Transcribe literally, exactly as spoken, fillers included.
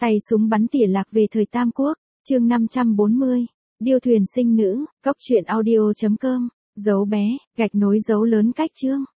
Tay súng bắn tỉa lạc về thời Tam Quốc, chương năm trăm bốn mươi, điêu thuyền sinh nữ, cốc truyện audio chấm com, dấu bé, gạch nối dấu lớn cách chương.